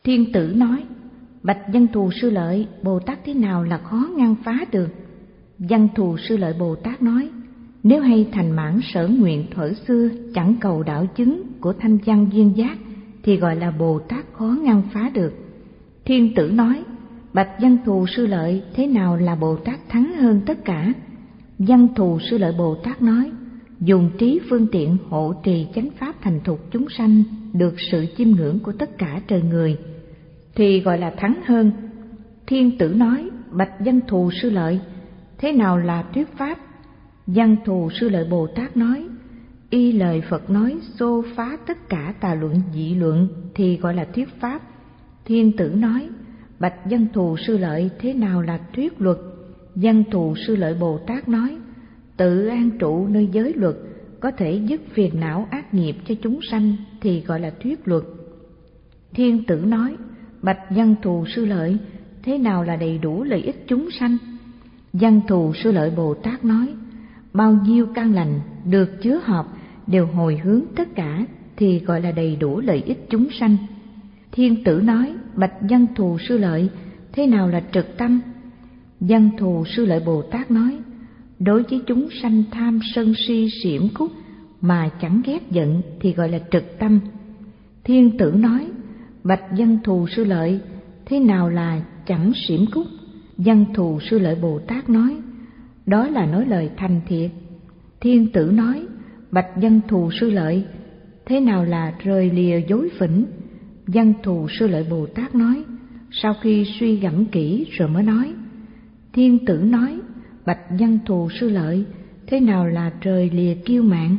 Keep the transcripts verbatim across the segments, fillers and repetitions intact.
Thiên tử nói: bạch Văn Thù Sư Lợi, Bồ Tát thế nào là khó ngăn phá được? Văn Thù Sư Lợi Bồ Tát nói: nếu hay thành mãn sở nguyện thuở xưa, chẳng cầu đạo chứng của thanh văn duyên giác, thì gọi là Bồ Tát khó ngăn phá được. Thiên tử nói: bạch Văn Thù Sư Lợi, thế nào là Bồ Tát thắng hơn tất cả? Văn Thù Sư Lợi Bồ Tát nói: dùng trí phương tiện hộ trì chánh pháp thành thục chúng sanh, được sự chiêm ngưỡng của tất cả trời người, thì gọi là thắng hơn. Thiên tử nói: bạch Văn Thù Sư Lợi, thế nào là thuyết pháp? Văn Thù Sư Lợi Bồ Tát nói: y lời Phật nói xô phá tất cả tà luận dị luận, thì gọi là thuyết pháp. Thiên tử nói: bạch Văn Thù Sư Lợi, thế nào là thuyết luật? Văn Thù Sư Lợi Bồ Tát nói: tự an trụ nơi giới luật, có thể dứt phiền não ác nghiệp cho chúng sanh, thì gọi là thuyết luật. Thiên tử nói: bạch Văn Thù Sư Lợi, thế nào là đầy đủ lợi ích chúng sanh? Văn Thù Sư Lợi Bồ Tát nói: bao nhiêu căn lành được chứa hợp đều hồi hướng tất cả, thì gọi là đầy đủ lợi ích chúng sanh. Thiên tử nói: bạch Văn Thù Sư Lợi, thế nào là trực tâm? Văn Thù Sư Lợi Bồ Tát nói: đối với chúng sanh tham sân si xiểm khúc mà chẳng ghét giận, thì gọi là trực tâm. Thiên tử nói: bạch Văn Thù Sư Lợi, thế nào là chẳng xiểm khúc? Văn Thù Sư Lợi Bồ Tát nói: đó là nói lời thành thiệt. Thiên tử nói: bạch Văn Thù Sư Lợi, thế nào là rời lìa dối phỉnh? Văn Thù Sư Lợi Bồ Tát nói: sau khi suy gẫm kỹ rồi mới nói. Thiên tử nói: bạch Văn Thù Sư Lợi, thế nào là rời lìa kiêu mạn?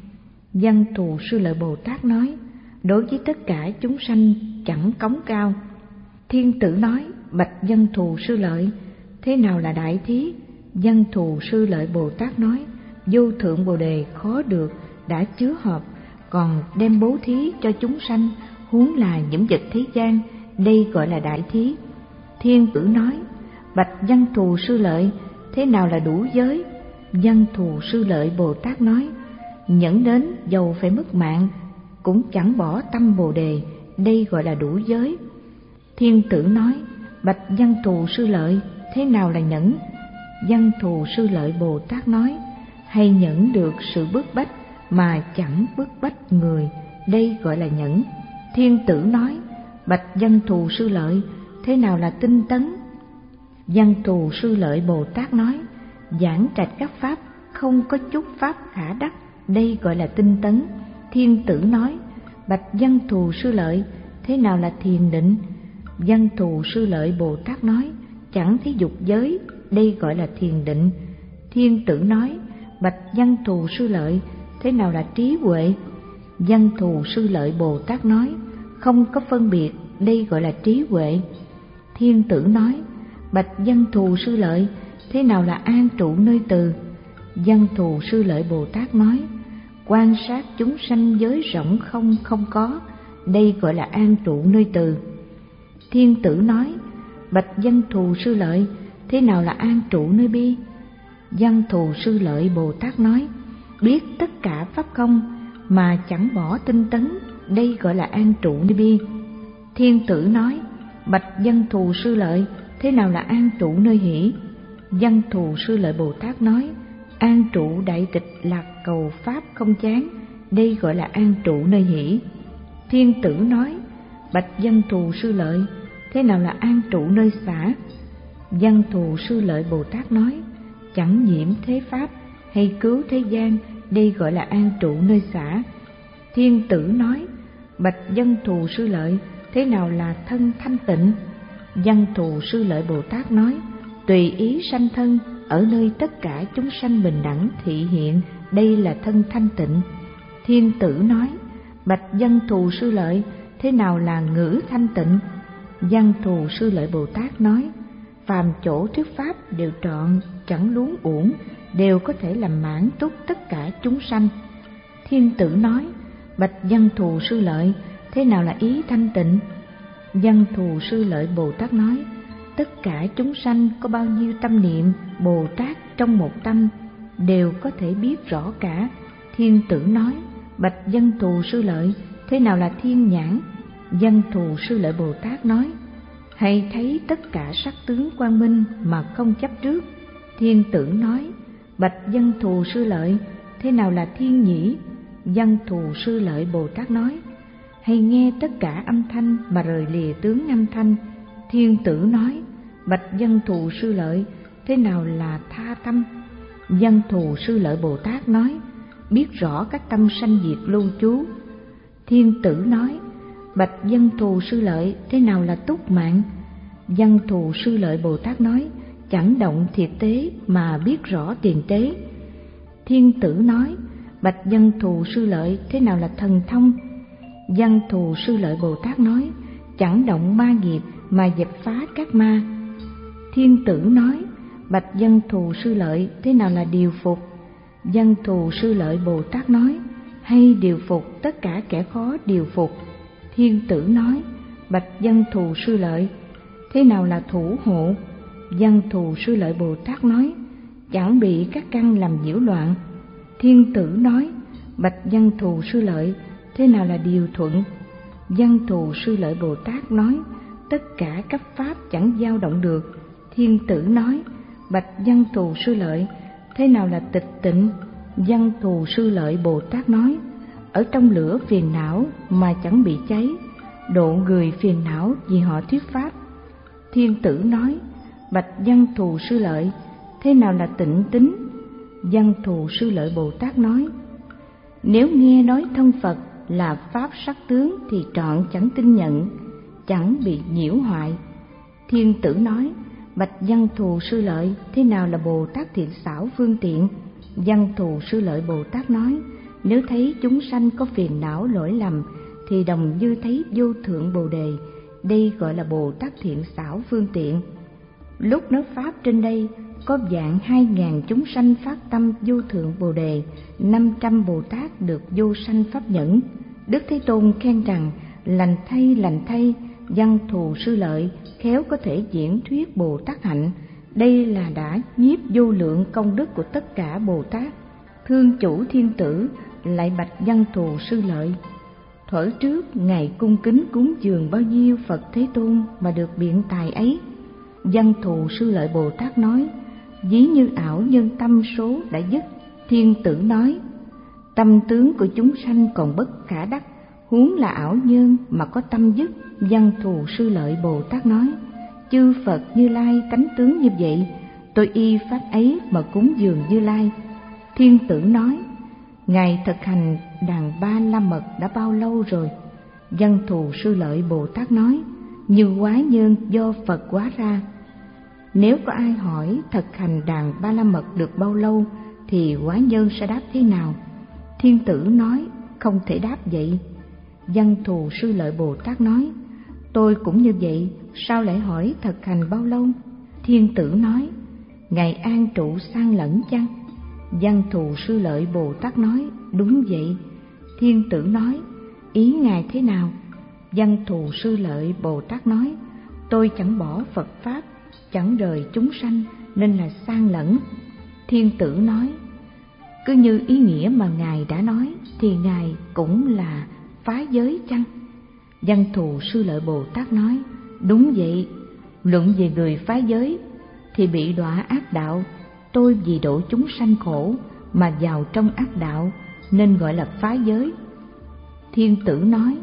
Văn Thù Sư Lợi Bồ Tát nói: đối với tất cả chúng sanh chẳng cống cao. Thiên tử nói: bạch Văn Thù Sư Lợi, thế nào là đại thí? Văn Thù Sư Lợi Bồ Tát nói: vô thượng bồ đề khó được, đã chứa hợp, còn đem bố thí cho chúng sanh, huống là những vật thế gian, đây gọi là đại thí. Thiên tử nói: bạch Văn Thù Sư Lợi, thế nào là đủ giới? Văn Thù Sư Lợi Bồ Tát nói: nhẫn đến dầu phải mất mạng, cũng chẳng bỏ tâm bồ đề, đây gọi là đủ giới. Thiên tử nói: bạch Văn Thù Sư Lợi, thế nào là nhẫn? Văn Thù Sư Lợi Bồ Tát nói: hay nhẫn được sự bức bách mà chẳng bức bách người, đây gọi là nhẫn. Thiên tử nói: bạch Văn Thù Sư Lợi, thế nào là tinh tấn? Văn Thù Sư Lợi Bồ Tát nói: giảng trạch các pháp, không có chút pháp khả đắc, đây gọi là tinh tấn. Thiên tử nói: bạch Văn Thù Sư Lợi, thế nào là thiền định? Văn Thù Sư Lợi Bồ Tát nói: chẳng thấy dục giới, đây gọi là thiền định. Thiên tử nói: bạch Văn Thù Sư Lợi, thế nào là trí huệ? Văn Thù Sư Lợi Bồ Tát nói: không có phân biệt, đây gọi là trí huệ. Thiên tử nói: bạch Văn Thù Sư Lợi, thế nào là an trụ nơi từ? Văn Thù Sư Lợi Bồ Tát nói: quan sát chúng sanh giới rộng không không có, đây gọi là an trụ nơi từ. Thiên tử nói: bạch Văn Thù Sư Lợi, thế nào là an trụ nơi bi? Văn Thù Sư Lợi Bồ Tát nói: biết tất cả pháp không mà chẳng bỏ tinh tấn, đây gọi là an trụ nơi bi. Thiên tử nói: bạch Văn Thù Sư Lợi, thế nào là an trụ nơi hỷ? Văn Thù Sư Lợi Bồ Tát nói: an trụ đại tịch lạc cầu pháp không chán, đây gọi là an trụ nơi hỷ. Thiên tử nói: bạch Văn Thù Sư Lợi, thế nào là an trụ nơi xả? Văn Thù Sư Lợi Bồ Tát nói: chẳng nhiễm thế pháp hay cứu thế gian, đây gọi là an trụ nơi xả. Thiên tử nói: bạch Văn Thù Sư Lợi, thế nào là thân thanh tịnh? Văn Thù Sư Lợi Bồ Tát nói: tùy ý sanh thân, ở nơi tất cả chúng sanh bình đẳng thị hiện, đây là thân thanh tịnh. Thiên tử nói: bạch Văn Thù Sư Lợi, thế nào là ngữ thanh tịnh? Văn Thù Sư Lợi Bồ Tát nói: phàm chỗ thuyết pháp đều trọn, chẳng luống uổng, đều có thể làm mãn túc tất cả chúng sanh. Thiên tử nói: bạch Văn Thù Sư Lợi, thế nào là ý thanh tịnh? Văn Thù Sư Lợi Bồ Tát nói: tất cả chúng sanh có bao nhiêu tâm niệm Bồ Tát trong một tâm, đều có thể biết rõ cả. Thiên tử nói: bạch Văn Thù Sư Lợi, thế nào là thiên nhãn? Văn Thù Sư Lợi Bồ Tát nói: hay thấy tất cả sắc tướng quang minh mà không chấp trước. Thiên Tử nói: bạch Văn Thù Sư Lợi, thế nào là thiên nhĩ? Văn Thù Sư Lợi Bồ Tát nói: hay nghe tất cả âm thanh mà rời lìa tướng âm thanh. Thiên Tử nói: bạch Văn Thù Sư Lợi, thế nào là tha tâm? Văn Thù Sư Lợi Bồ Tát nói: biết rõ các tâm sanh diệt lưu trú. Thiên Tử nói: bạch Văn Thù Sư Lợi, thế nào là túc mạng? Văn Thù Sư Lợi Bồ Tát nói: chẳng động thiệt tế mà biết rõ tiền tế. Thiên Tử nói: bạch Văn Thù Sư Lợi, thế nào là thần thông? Văn Thù Sư Lợi Bồ Tát nói: chẳng động ma nghiệp mà dẹp phá các ma. Thiên Tử nói: bạch Văn Thù Sư Lợi, thế nào là điều phục? Văn Thù Sư Lợi Bồ Tát nói: hay điều phục tất cả kẻ khó điều phục. Thiên Tử nói: bạch Văn Thù Sư Lợi, thế nào là thủ hộ? Văn Thù Sư Lợi Bồ Tát nói: chẳng bị các căn làm nhiễu loạn. Thiên Tử nói: bạch Văn Thù Sư Lợi, thế nào là điều thuận? Văn Thù Sư Lợi Bồ Tát nói: tất cả các pháp chẳng dao động được. Thiên Tử nói: bạch Văn Thù Sư Lợi, thế nào là tịch tịnh? Văn Thù Sư Lợi Bồ Tát nói: ở trong lửa phiền não mà chẳng bị cháy, độ người phiền não vì họ thuyết pháp. Thiên Tử nói: bạch Văn Thù Sư Lợi, thế nào là tịnh tính? Văn Thù Sư Lợi Bồ Tát nói: nếu nghe nói thân Phật là pháp sắc tướng thì trọn chẳng tin nhận, chẳng bị nhiễu hoại. Thiên Tử nói: bạch Văn Thù Sư Lợi, thế nào là Bồ Tát thiện xảo phương tiện? Văn Thù Sư Lợi Bồ Tát nói: nếu thấy chúng sanh có phiền não lỗi lầm thì đồng như thấy vô thượng Bồ Đề, đây gọi là Bồ Tát thiện xảo phương tiện. Lúc nói pháp trên đây, có vạn hai ngàn chúng sanh phát tâm vô thượng Bồ Đề, năm trăm Bồ Tát được vô sanh pháp nhẫn. Đức Thế Tôn khen rằng: lành thay, lành thay, Văn Thù Sư Lợi khéo có thể diễn thuyết Bồ Tát hạnh, đây là đã nhiếp vô lượng công đức của tất cả Bồ Tát. Thương chủ Thiên Tử lại bạch Văn Thù Sư Lợi: thuở trước ngài cung kính cúng dường bao nhiêu Phật Thế Tôn mà được biện tài ấy? Văn Thù Sư Lợi Bồ Tát nói: ví như ảo nhân tâm số đã dứt. Thiên Tử nói: tâm tướng của chúng sanh còn bất khả đắc, huống là ảo nhân mà có tâm dứt. Văn Thù Sư Lợi Bồ Tát nói: chư Phật Như Lai tánh tướng như vậy, tôi y pháp ấy mà cúng dường Như Lai. Thiên Tử nói: ngài thực hành đàn ba la mật đã bao lâu rồi? Văn Thù Sư Lợi Bồ Tát nói: như hóa nhân do Phật hóa ra. Nếu có ai hỏi thực hành đàn ba la mật được bao lâu thì hóa nhân sẽ đáp thế nào? Thiên Tử nói: không thể đáp vậy. Văn Thù Sư Lợi Bồ Tát nói: tôi cũng như vậy, sao lại hỏi thực hành bao lâu? Thiên Tử nói: ngài an trụ sang lẫn chăng? Văn Thù Sư Lợi Bồ Tát nói: đúng vậy. Thiên Tử nói: ý ngài thế nào? Văn Thù Sư Lợi Bồ Tát nói: tôi chẳng bỏ Phật pháp, chẳng rời chúng sanh, nên là sang lẫn. Thiên Tử nói: cứ như ý nghĩa mà ngài đã nói thì ngài cũng là phá giới chăng? Văn Thù Sư Lợi Bồ Tát nói: đúng vậy. Luận về người phá giới thì bị đọa ác đạo, tôi vì độ chúng sanh khổ mà vào trong ác đạo nên gọi là phá giới. Thiên Tử nói: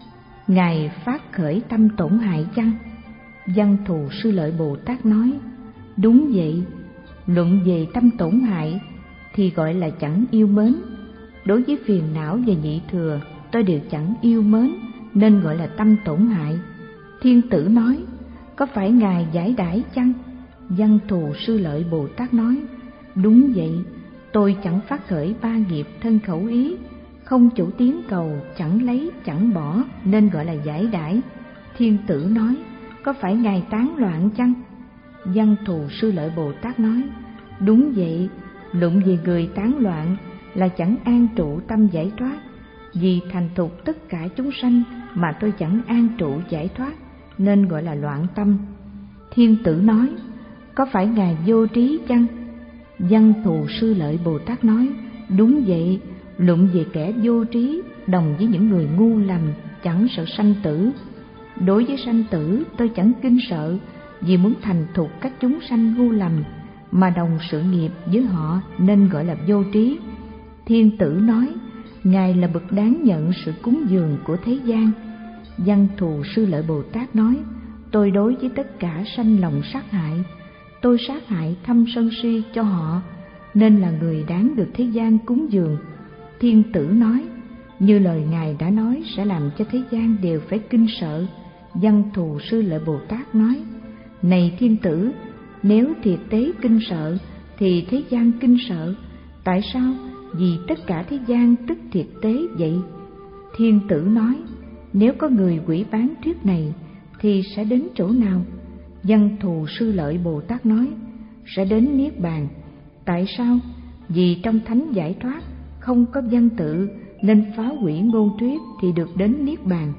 ngài phát khởi tâm tổn hại chăng? Văn Thù Sư Lợi Bồ Tát nói: đúng vậy. Luận về tâm tổn hại thì gọi là chẳng yêu mến. Đối với phiền não và nhị thừa tôi đều chẳng yêu mến, nên gọi là tâm tổn hại. Thiên Tử nói: có phải ngài giải đãi chăng? Văn Thù Sư Lợi Bồ Tát nói: đúng vậy. Tôi chẳng phát khởi ba nghiệp thân khẩu ý, không chủ tiến cầu, chẳng lấy chẳng bỏ, nên gọi là giải đãi. Thiên Tử nói: có phải ngài tán loạn chăng? Văn Thù Sư Lợi Bồ Tát nói: đúng vậy. Luận về người tán loạn là chẳng an trụ tâm giải thoát, vì thành thục tất cả chúng sanh mà tôi chẳng an trụ giải thoát, nên gọi là loạn tâm. Thiên Tử nói: có phải ngài vô trí chăng? Văn Thù Sư Lợi Bồ Tát nói: đúng vậy. Luận về kẻ vô trí đồng với những người ngu lầm, chẳng sợ sanh tử. Đối với sanh tử tôi chẳng kinh sợ, vì muốn thành thục các chúng sanh ngu lầm, mà đồng sự nghiệp với họ nên gọi là vô trí. Thiên tử nói, Ngài là bậc đáng nhận sự cúng dường của thế gian. Văn Thù Sư Lợi Bồ Tát nói, tôi đối với tất cả sanh lòng sát hại, tôi sát hại thâm sân si cho họ, nên là người đáng được thế gian cúng dường. Thiên tử nói, như lời Ngài đã nói sẽ làm cho thế gian đều phải kinh sợ. Văn Thù Sư Lợi Bồ Tát nói, này thiên tử, nếu thiệt tế kinh sợ thì thế gian kinh sợ. Tại sao? Vì tất cả thế gian tức thiệt tế vậy. Thiên tử nói, nếu có người quỷ bán thuyết này thì sẽ đến chỗ nào? Văn Thù Sư Lợi Bồ Tát nói, sẽ đến Niết Bàn. Tại sao? Vì trong thánh giải thoát không có văn tự, nên phá hủy ngôn thuyết thì được đến Niết Bàn.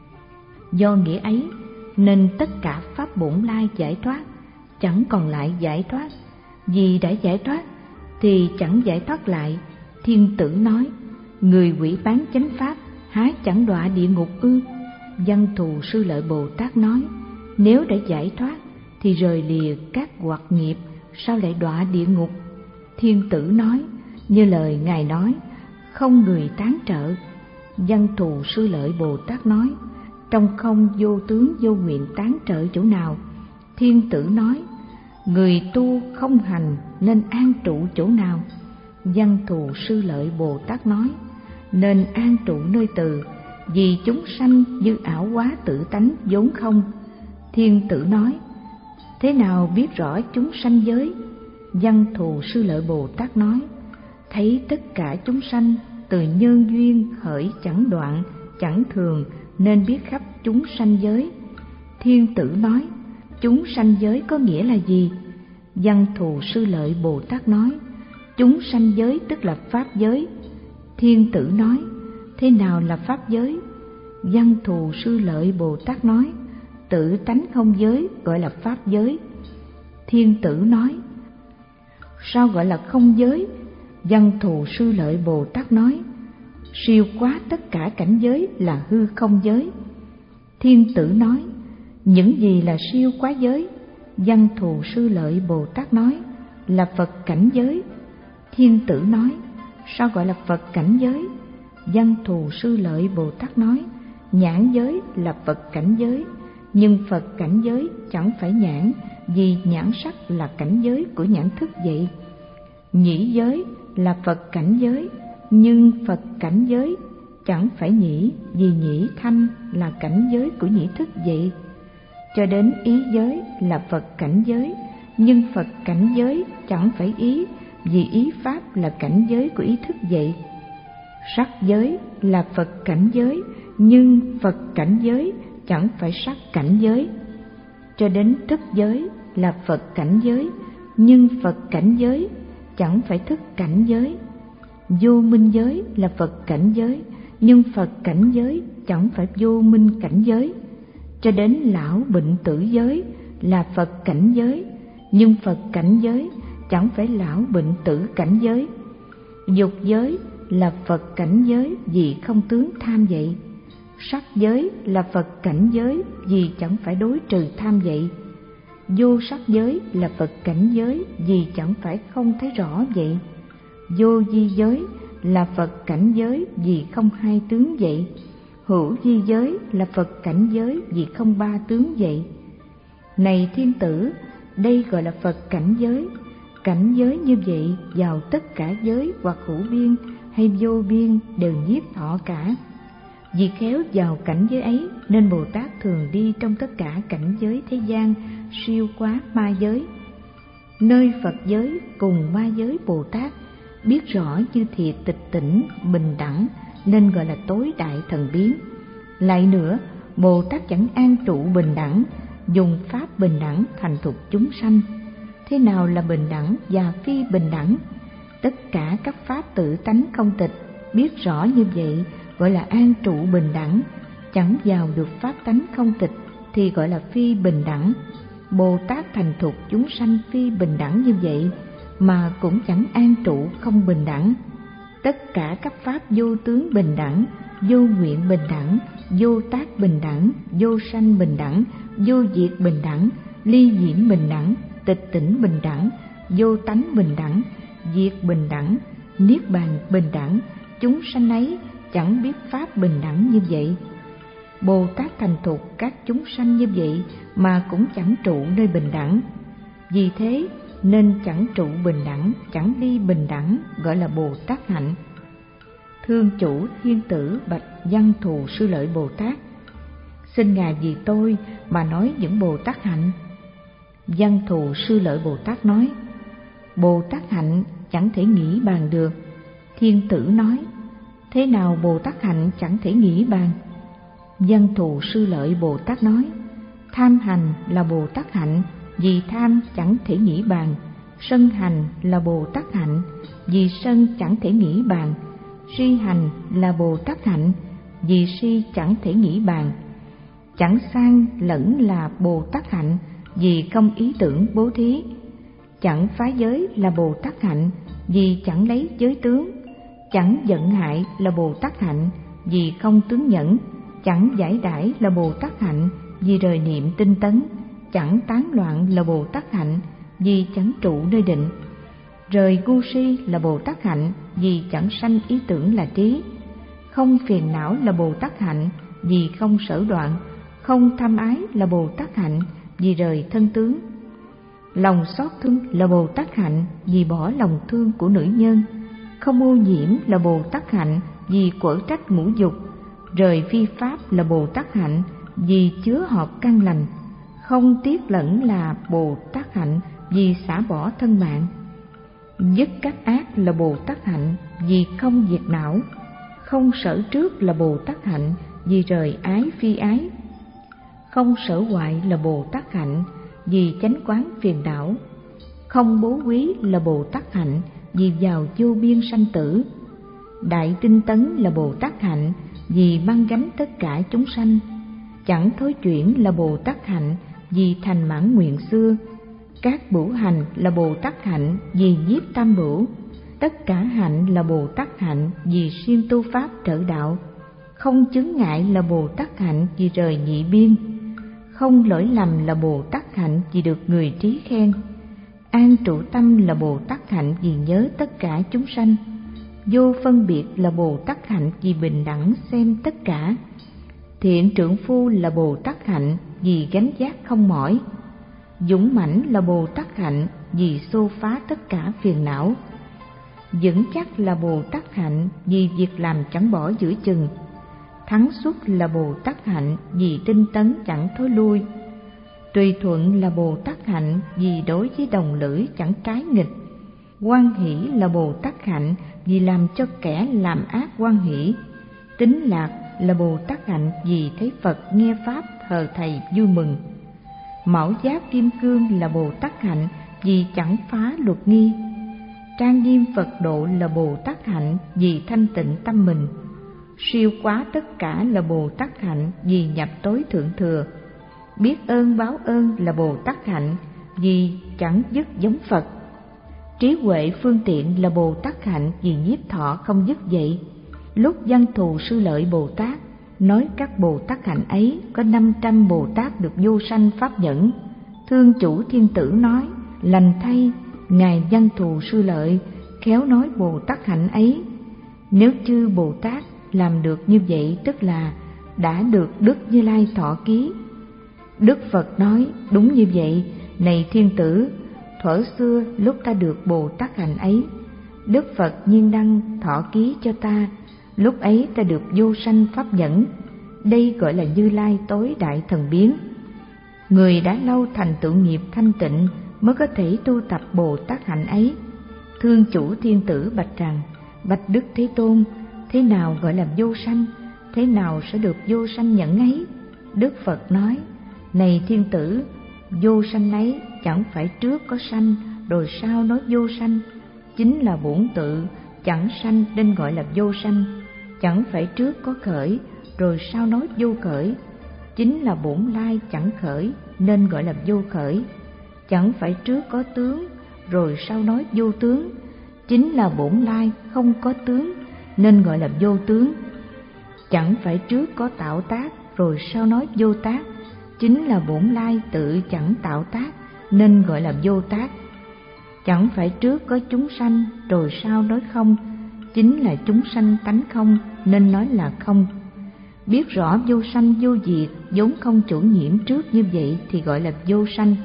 Do nghĩa ấy nên tất cả pháp bổn lai giải thoát, chẳng còn lại giải thoát. Vì đã giải thoát thì chẳng giải thoát lại. Thiên tử nói, người quỷ bán chánh pháp há chẳng đọa địa ngục ư? Văn Thù Sư Lợi Bồ Tát nói, nếu đã giải thoát thì rời lìa các hoạt nghiệp, sao lại đọa địa ngục? Thiên tử nói, như lời Ngài nói, không người tán trợ. Văn Thù Sư Lợi Bồ Tát nói, trong không vô tướng vô nguyện tán trợ chỗ nào? Thiên tử nói, người tu không hành nên an trụ chỗ nào? Văn Thù Sư Lợi Bồ Tát nói, nên an trụ nơi từ, vì chúng sanh như ảo quá tự tánh vốn không. Thiên tử nói, thế nào biết rõ chúng sanh giới? Văn Thù Sư Lợi Bồ Tát nói, thấy tất cả chúng sanh từ nhân duyên khởi chẳng đoạn, chẳng thường, nên biết khắp chúng sanh giới. Thiên tử nói, chúng sanh giới có nghĩa là gì? Văn Thù Sư Lợi Bồ Tát nói, chúng sanh giới tức là pháp giới. Thiên tử nói, thế nào là pháp giới? Văn Thù Sư Lợi Bồ Tát nói, tự tánh không giới gọi là pháp giới. Thiên tử nói, sao gọi là không giới? Văn Thù Sư Lợi Bồ Tát nói, siêu quá tất cả cảnh giới là hư không giới. Thiên tử nói, những gì là siêu quá giới? Văn Thù Sư Lợi Bồ Tát nói, là Phật cảnh giới. Thiên tử nói, sao gọi là Phật cảnh giới? Văn Thù Sư Lợi Bồ Tát nói, nhãn giới là Phật cảnh giới, nhưng Phật cảnh giới chẳng phải nhãn, vì nhãn sắc là cảnh giới của nhãn thức vậy. Nhĩ giới là Phật cảnh giới, nhưng Phật cảnh giới chẳng phải nhĩ, vì nhĩ thanh là cảnh giới của nhĩ thức vậy. Cho đến ý giới là Phật cảnh giới, nhưng Phật cảnh giới chẳng phải ý, vì ý pháp là cảnh giới của ý thức vậy. Sắc giới là Phật cảnh giới, nhưng Phật cảnh giới chẳng phải sắc cảnh giới. Cho đến thức giới là Phật cảnh giới, nhưng Phật cảnh giới chẳng phải thức cảnh giới. Vô minh giới là Phật cảnh giới, nhưng Phật cảnh giới chẳng phải vô minh cảnh giới. Cho đến lão bệnh tử giới là Phật cảnh giới, nhưng Phật cảnh giới chẳng phải lão bệnh tử cảnh giới. Dục giới là Phật cảnh giới, vì không tướng tham vậy. Sắc giới là Phật cảnh giới, vì chẳng phải đối trừ tham vậy. Vô sắc giới là Phật cảnh giới, vì chẳng phải không thấy rõ vậy. Vô vi giới là Phật cảnh giới, vì không hai tướng vậy. Hữu vi giới là Phật cảnh giới, vì không ba tướng vậy. Này thiên tử, đây gọi là Phật cảnh giới. Cảnh giới như vậy vào tất cả giới hoặc hữu biên hay vô biên đều nhiếp thọ cả. Vì khéo vào cảnh giới ấy nên Bồ Tát thường đi trong tất cả cảnh giới thế gian, siêu quá ma giới. Nơi Phật giới cùng ma giới Bồ Tát biết rõ như thiệt tịch tỉnh, bình đẳng, nên gọi là tối đại thần biến. Lại nữa, Bồ Tát chẳng an trụ bình đẳng, dùng pháp bình đẳng thành thục chúng sanh. Thế nào là bình đẳng và phi bình đẳng? Tất cả các pháp tự tánh không tịch, biết rõ như vậy gọi là an trụ bình đẳng. Chẳng vào được pháp tánh không tịch thì gọi là phi bình đẳng. Bồ Tát thành thục chúng sanh phi bình đẳng như vậy mà cũng chẳng an trụ không bình đẳng. Tất cả các pháp vô tướng bình đẳng vô nguyện bình đẳng, vô tác bình đẳng, vô sanh bình đẳng, vô diệt bình đẳng, ly nhiễm bình đẳng, tịch tỉnh bình đẳng, vô tánh bình đẳng, diệt bình đẳng, niết bàn bình đẳng. Chúng sanh ấy chẳng biết pháp bình đẳng như vậy. Bồ Tát thành thục các chúng sanh như vậy mà cũng chẳng trụ nơi bình đẳng. Vì thế nên chẳng trụ bình đẳng, chẳng ly bình đẳng, gọi là Bồ Tát hạnh. Thương chủ thiên tử bạch Văn Thù Sư Lợi Bồ Tát: xin ngài vì tôi mà nói những Bồ Tát hạnh. Văn Thù Sư Lợi Bồ Tát nói: Bồ Tát hạnh chẳng thể nghĩ bàn được. Thiên tử nói: thế nào Bồ Tát hạnh chẳng thể nghĩ bàn? Văn Thù Sư Lợi Bồ Tát nói: tham hành là Bồ Tát hạnh, vì tham chẳng thể nghĩ bàn. Sân hành là Bồ Tát hạnh, vì sân chẳng thể nghĩ bàn. Si hành là Bồ Tát hạnh, vì si chẳng thể nghĩ bàn. Chẳng sang lẫn là Bồ Tát hạnh, vì không ý tưởng bố thí. Chẳng phá giới là Bồ Tát hạnh, vì chẳng lấy giới tướng. Chẳng giận hại là Bồ Tát hạnh, vì không tướng nhẫn. Chẳng giải đãi là Bồ Tát hạnh, vì rời niệm tinh tấn. Chẳng tán loạn là Bồ Tát hạnh, vì chẳng trụ nơi định. Rời ngu si là Bồ Tát hạnh, vì chẳng sanh ý tưởng là trí. Không phiền não là Bồ Tát hạnh, vì không sở đoạn. Không tham ái là Bồ Tát hạnh, vì rời thân tướng. Lòng xót thương là Bồ Tát hạnh, vì bỏ lòng thương của nữ nhân. Không ô nhiễm là Bồ Tát hạnh, vì quở trách ngũ dục. Rời phi pháp là Bồ Tát hạnh, vì chứa hợp căn lành. Không tiếc lẫn là Bồ Tát hạnh, vì xả bỏ thân mạng. Dứt các ác là Bồ Tát hạnh, vì không diệt não. Không sở trước là Bồ Tát hạnh, vì rời ái phi ái. Không sở hoại là Bồ Tát hạnh, vì chánh quán phiền não. Không bố quý là Bồ Tát hạnh, vì vào vô biên sanh tử. Đại tinh tấn là Bồ Tát hạnh, vì mang gánh tất cả chúng sanh. Chẳng thối chuyển là Bồ Tát hạnh, vì thành mãn nguyện xưa. Các bửu hành là Bồ Tát hạnh, vì nhiếp tam bửu. Tất cả hạnh là Bồ Tát hạnh, vì siêng tu pháp trợ đạo. Không chướng ngại là Bồ Tát hạnh, vì rời nhị biên. Không lỗi lầm là Bồ Tát hạnh, vì được người trí khen. An trụ tâm là Bồ Tát hạnh, vì nhớ tất cả chúng sanh. Vô phân biệt là Bồ Tát hạnh, vì bình đẳng xem tất cả. Thiện trượng phu là Bồ Tát hạnh, vì gánh vác không mỏi. Dũng mãnh là Bồ Tát hạnh, vì xô phá tất cả phiền não. Vững chắc là Bồ Tát hạnh, vì việc làm chẳng bỏ giữa chừng. Thắng xuất là Bồ Tát hạnh, vì tinh tấn chẳng thối lui. Tùy thuận là Bồ Tát hạnh, vì đối với đồng lưỡi chẳng trái nghịch. Hoan hỷ là Bồ Tát hạnh, vì làm cho kẻ làm ác hoan hỷ. Tín lạc là Bồ Tát hạnh, vì thấy Phật nghe pháp thờ thầy vui mừng. Mão giáp kim cương là Bồ Tát hạnh, vì chẳng phá luật nghi. Trang nghiêm Phật độ là Bồ Tát hạnh, vì thanh tịnh tâm mình. Siêu quá tất cả là Bồ Tát hạnh, vì nhập tối thượng thừa. Biết ơn báo ơn là Bồ Tát hạnh, vì chẳng dứt giống Phật. Trí huệ phương tiện là Bồ Tát hạnh, vì nhiếp thọ không dứt vậy. Lúc Văn Thù Sư Lợi Bồ Tát nói các Bồ Tát hạnh ấy có năm trăm Bồ Tát được vô sanh pháp nhẫn. Thương chủ thiên tử nói: lành thay, ngài Văn Thù Sư Lợi khéo nói Bồ Tát hạnh ấy. Nếu chư Bồ Tát làm được như vậy, tức là đã được Đức Như Lai thọ ký. Đức Phật nói: đúng như vậy, này thiên tử, thuở xưa lúc ta được Bồ Tát hạnh ấy, Đức Phật nhiên đăng thọ ký cho ta, lúc ấy ta được vô sanh pháp nhẫn. Đây gọi là Như Lai tối đại thần biến. Người đã lâu thành tựu nghiệp thanh tịnh mới có thể tu tập Bồ Tát hạnh ấy. Thương chủ thiên tử bạch rằng: bạch Đức Thế Tôn, thế nào gọi là vô sanh? Thế nào sẽ được vô sanh nhẫn ấy? Đức Phật nói: này thiên tử, vô sanh ấy chẳng phải trước có sanh rồi sau nói vô sanh, chính là bổn tự chẳng sanh nên gọi là vô sanh. Chẳng phải trước có khởi rồi sau nói vô khởi, chính là bổn lai chẳng khởi nên gọi là vô khởi. Chẳng phải trước có tướng rồi sau nói vô tướng, chính là bổn lai không có tướng nên gọi là vô tướng. Chẳng phải trước có tạo tác rồi sau nói vô tác, chính là bổn lai tự chẳng tạo tác nên gọi là vô tác. Chẳng phải trước có chúng sanh rồi sau nói không, chính là chúng sanh tánh không nên nói là không. Biết rõ vô sanh vô diệt vốn không chủ nhiễm trước như vậy thì gọi là vô sanh.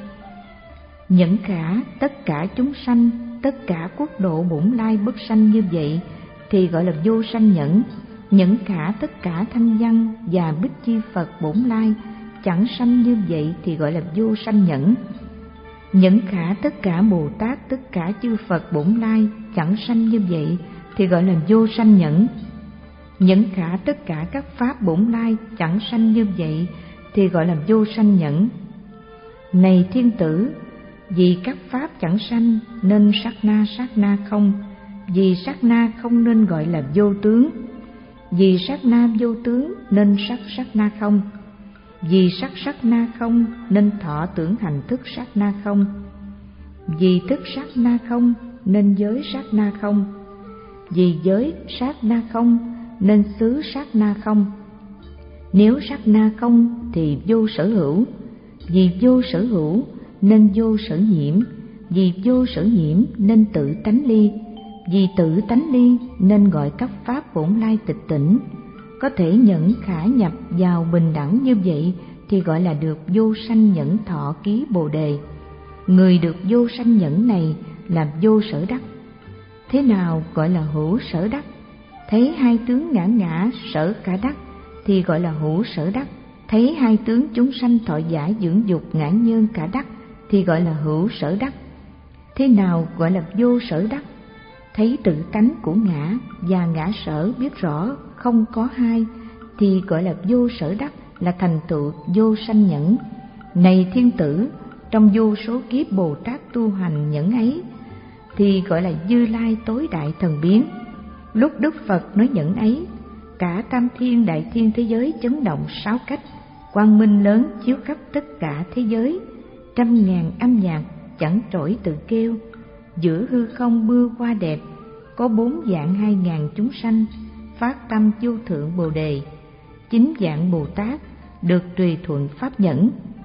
Nhẫn khả tất cả chúng sanh, tất cả quốc độ bổn lai bất sanh như vậy thì gọi là vô sanh nhẫn. Nhẫn khả tất cả thanh văn và bích chi Phật bổn lai chẳng sanh như vậy thì gọi là vô sanh nhẫn. Nhẫn khả tất cả Bồ Tát tất cả chư Phật bổn lai chẳng sanh như vậy thì gọi là vô sanh nhẫn. Nhẫn khả tất cả các pháp bổn lai chẳng sanh như vậy thì gọi là vô sanh nhẫn. Này thiên tử, vì các pháp chẳng sanh nên sát na sát na không, vì sát na không nên gọi là vô tướng, vì sát na vô tướng nên sắc sát na không, vì sắc sát na không nên thọ tưởng hành thức sát na không, vì thức sát na không nên giới sát na không, vì giới sát na không nên xứ sát na không. Nếu sát na không thì vô sở hữu, vì vô sở hữu nên vô sở nhiễm, vì vô sở nhiễm nên tự tánh ly, vì tự tánh ly nên gọi các pháp bổn lai tịch tỉnh. Có thể nhẫn khả nhập vào bình đẳng như vậy thì gọi là được vô sanh nhẫn thọ ký Bồ đề. Người được vô sanh nhẫn này là vô sở đắc. Thế nào gọi là hữu sở đắc? Thấy hai tướng ngã ngã sở cả đắc thì gọi là hữu sở đắc. Thấy hai tướng chúng sanh thọ giả dưỡng dục ngã nhơn cả đắc thì gọi là hữu sở đắc. Thế nào gọi là vô sở đắc? Thấy tự tánh của ngã và ngã sở biết rõ không có hai thì gọi là vô sở đắc, là thành tựu vô sanh nhẫn. Này thiên tử, trong vô số kiếp Bồ Tát tu hành nhẫn ấy thì gọi là Như Lai tối đại thần biến. Lúc Đức Phật nói nhẫn ấy, cả tam thiên đại thiên thế giới chấn động sáu cách, quang minh lớn chiếu khắp tất cả thế giới, trăm ngàn âm nhạc chẳng trỗi tự kêu, giữa hư không mưa hoa đẹp, có bốn vạn hai ngàn chúng sanh phát tâm vô thượng Bồ đề, chín vạn Bồ Tát được tùy thuận pháp nhẫn.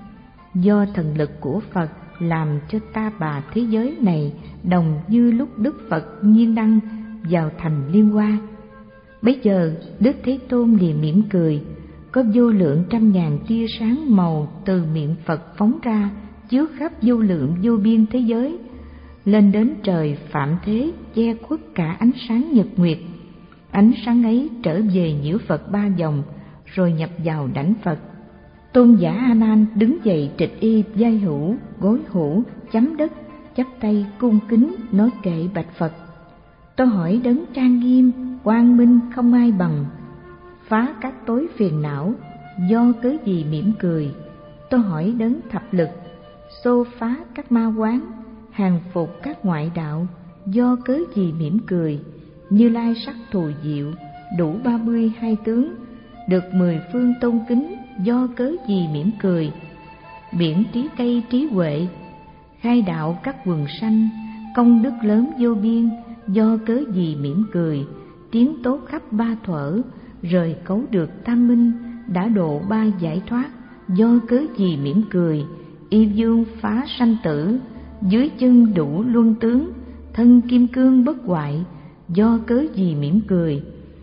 Do thần lực của Phật làm cho ta bà thế giới này đồng như lúc Đức Phật nhiên đăng vào thành Liên Hoa. Bấy giờ Đức Thế Tôn liền mỉm cười, có vô lượng trăm ngàn tia sáng màu từ miệng Phật phóng ra, chiếu khắp vô lượng vô biên thế giới, lên đến trời phạm thế, che khuất cả ánh sáng nhật nguyệt. Ánh sáng ấy trở về nhiễu Phật ba vòng, rồi nhập vào đảnh Phật. Tôn giả A Nan đứng dậy trịch y vai hữu, gối hữu, chấm đất, chắp tay cung kính nói kệ bạch Phật: tôi hỏi đấng trang nghiêm, quang minh không ai bằng, phá các tối phiền não, do cớ gì mỉm cười? Tôi hỏi đấng thập lực, xô phá các ma quán, hàng phục các ngoại đạo, do cớ gì mỉm cười? Như Lai sắc thù diệu, đủ ba mươi hai tướng, được mười phương tôn kính, do cớ gì mỉm cười? Biển trí cây trí huệ, khai đạo các quần sanh, công đức lớn vô biên, do cớ gì mỉm cười? Tiếng tốt khắp ba thuở, rời cấu được tam minh, đã độ ba giải thoát, do cớ gì mỉm cười? Y dương phá sanh tử, dưới chân đủ luân tướng, thân kim cương bất hoại, do cớ gì mỉm cười?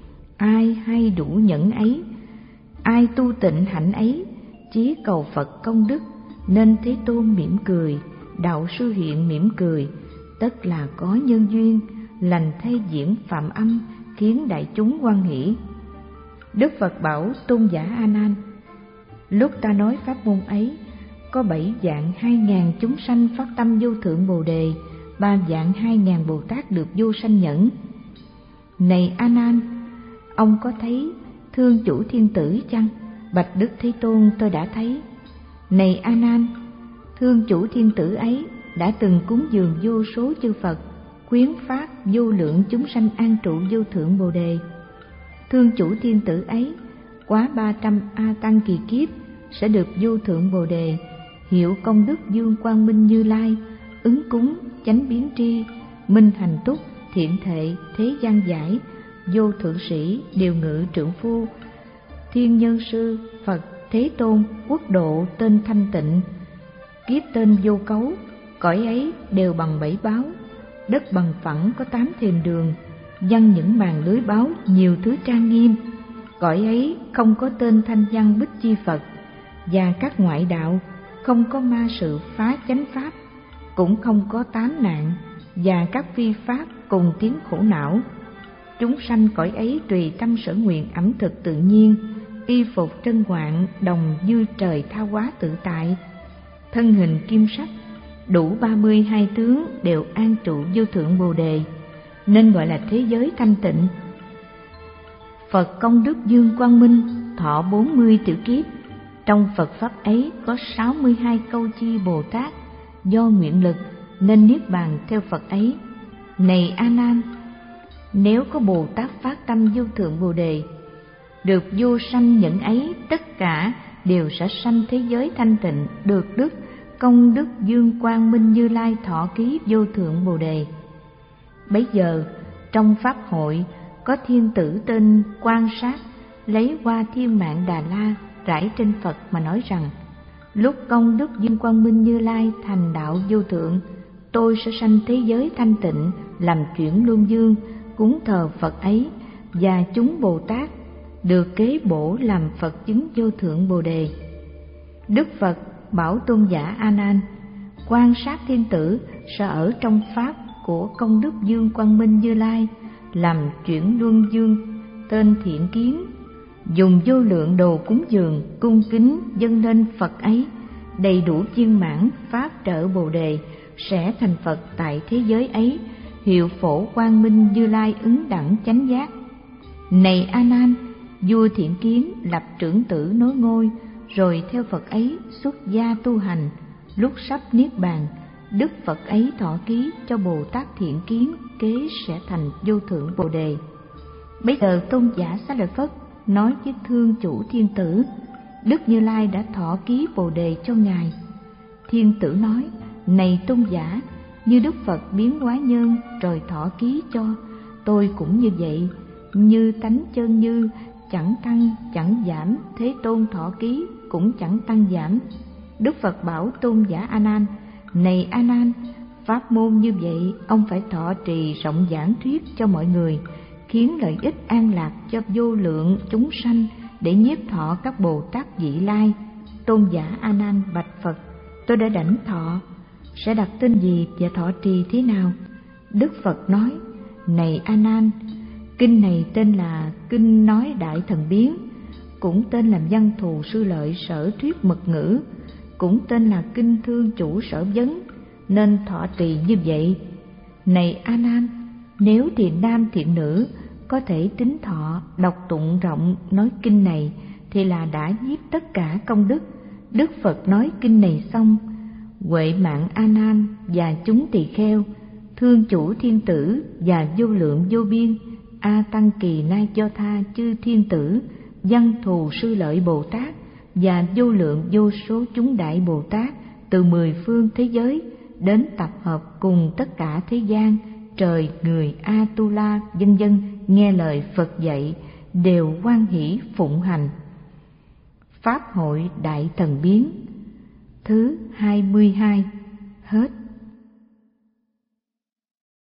Ai hay đủ nhẫn ấy, ai tu tịnh hạnh ấy, chí cầu Phật công đức, nên Thế Tôn mỉm cười, đạo sư hiện mỉm cười, tất là có nhân duyên, lành thay diễn phạm âm, khiến đại chúng hoan hỷ. Đức Phật bảo Tôn giả A Nan: lúc ta nói pháp môn ấy, có bảy vạn hai ngàn chúng sanh phát tâm vô thượng Bồ đề, ba vạn hai ngàn Bồ Tát được vô sanh nhẫn. Này A Nan, ông có thấy Thương Chủ Thiên Tử chăng? Bạch Đức Thế Tôn, tôi đã thấy. Này A Nan, Thương Chủ Thiên Tử ấy đã từng cúng dường vô số chư Phật, khuyến phát vô lượng chúng sanh an trụ vô thượng Bồ đề. Thương Chủ Thiên Tử ấy quá ba trăm a tăng kỳ kiếp sẽ được vô thượng Bồ đề, hiệu công đức dương quang minh Như Lai, ứng cúng chánh biến tri, minh hành túc, thiện thệ, thế gian giải, vô thượng sĩ, điều ngự trượng phu, Thiên Nhân Sư, Phật Thế Tôn, quốc độ tên thanh tịnh, kiếp tên vô cấu, cõi ấy đều bằng bảy báo, đất bằng phẳng có tám thềm đường, văn những màn lưới báo nhiều thứ trang nghiêm. Cõi ấy không có tên thanh văn bích chi Phật và các ngoại đạo, không có ma sự phá chánh pháp, cũng không có tám nạn và các phi pháp cùng tiếng khổ não. Chúng sanh cõi ấy tùy tâm sở nguyện ẩm thực tự nhiên, y phục trân hoạn đồng như trời tha hóa tự tại, thân hình kim sắc, đủ ba mươi hai tướng đều an trụ vô thượng Bồ đề, nên gọi là thế giới thanh tịnh. Phật công đức dương quang minh, thọ bốn mươi tiểu kiếp. Trong Phật pháp ấy có sáu mươi hai câu chi Bồ Tát, do nguyện lực nên niết bàn theo Phật ấy. Này A Nan, nếu có Bồ Tát phát tâm vô thượng Bồ đề, được vô sanh những ấy, tất cả đều sẽ sanh thế giới thanh tịnh, được đức công đức dương quang minh Như Lai thọ ký vô thượng Bồ đề. Bấy giờ trong pháp hội có thiên tử tên Quan Sát lấy Hoa Thiên Mạng Đà La rải trên Phật mà nói rằng: lúc công đức dương quang minh Như Lai thành đạo vô thượng, tôi sẽ sanh thế giới thanh tịnh, làm chuyển luân dương, cúng thờ Phật ấy, và chúng Bồ Tát được kế bổ làm Phật chứng vô thượng Bồ đề. Đức Phật bảo tôn giả A Nan: Quan Sát thiên tử sẽ ở trong pháp của công đức dương quang minh Như Lai, làm chuyển luân dương tên Thiện Kiến, dùng vô lượng đồ cúng dường cung kính dâng lên Phật ấy, đầy đủ viên mãn pháp trợ Bồ đề, sẽ thành Phật tại thế giới ấy, hiệu phổ quang minh Như Lai ứng đẳng chánh giác. Này A Nan, vua Thiện Kiến lập trưởng tử nối ngôi, rồi theo Phật ấy xuất gia tu hành. Lúc sắp niết bàn, đức Phật ấy thọ ký cho Bồ Tát Thiện Kiến kế sẽ thành vô thượng Bồ đề. Bây giờ tôn giả Xá Lợi Phất nói với thương chủ thiên tử: Đức Như Lai đã thọ ký Bồ đề cho ngài. Thiên tử nói: Này tôn giả, như Đức Phật biến hóa nhân rồi thọ ký cho, tôi cũng như vậy. Như tánh chân như, chẳng tăng chẳng giảm, Thế Tôn thọ ký cũng chẳng tăng giảm. Đức Phật bảo tôn giả A Nan: Này A Nan, pháp môn như vậy ông phải thọ trì rộng giảng thuyết cho mọi người, khiến lợi ích an lạc cho vô lượng chúng sanh, để nhiếp thọ các Bồ Tát vị lai. Tôn giả A Nan bạch Phật: Tôi đã đảnh thọ, sẽ đặt tên gì và thọ trì thế nào? Đức Phật nói: Này A Nan, kinh này tên là Kinh Nói Đại Thần Biến, cũng tên là Văn Thù Sư Lợi Sở Thuyết Mật Ngữ, cũng tên là Kinh Thương Chủ Sở Vấn, nên thọ trì như vậy. Này A Nan, nếu thiện nam thiện nữ có thể tín thọ, đọc tụng rộng nói kinh này, thì là đã nhiếp tất cả công đức. Đức Phật nói kinh này xong, Huệ Mạng A Nan và chúng tỳ kheo, Thương Chủ Thiên Tử và vô lượng vô biên, A Tăng Kỳ Na Do Tha chư thiên tử, Văn Thù Sư Lợi Bồ Tát và vô lượng vô số chúng đại Bồ Tát từ mười phương thế giới đến tập hợp cùng tất cả thế gian, trời, người, A-tu-la, vân vân, nghe lời Phật dạy, đều hoan hỷ phụng hành. Pháp hội Đại Thần Biến thứ hai mươi hai hết.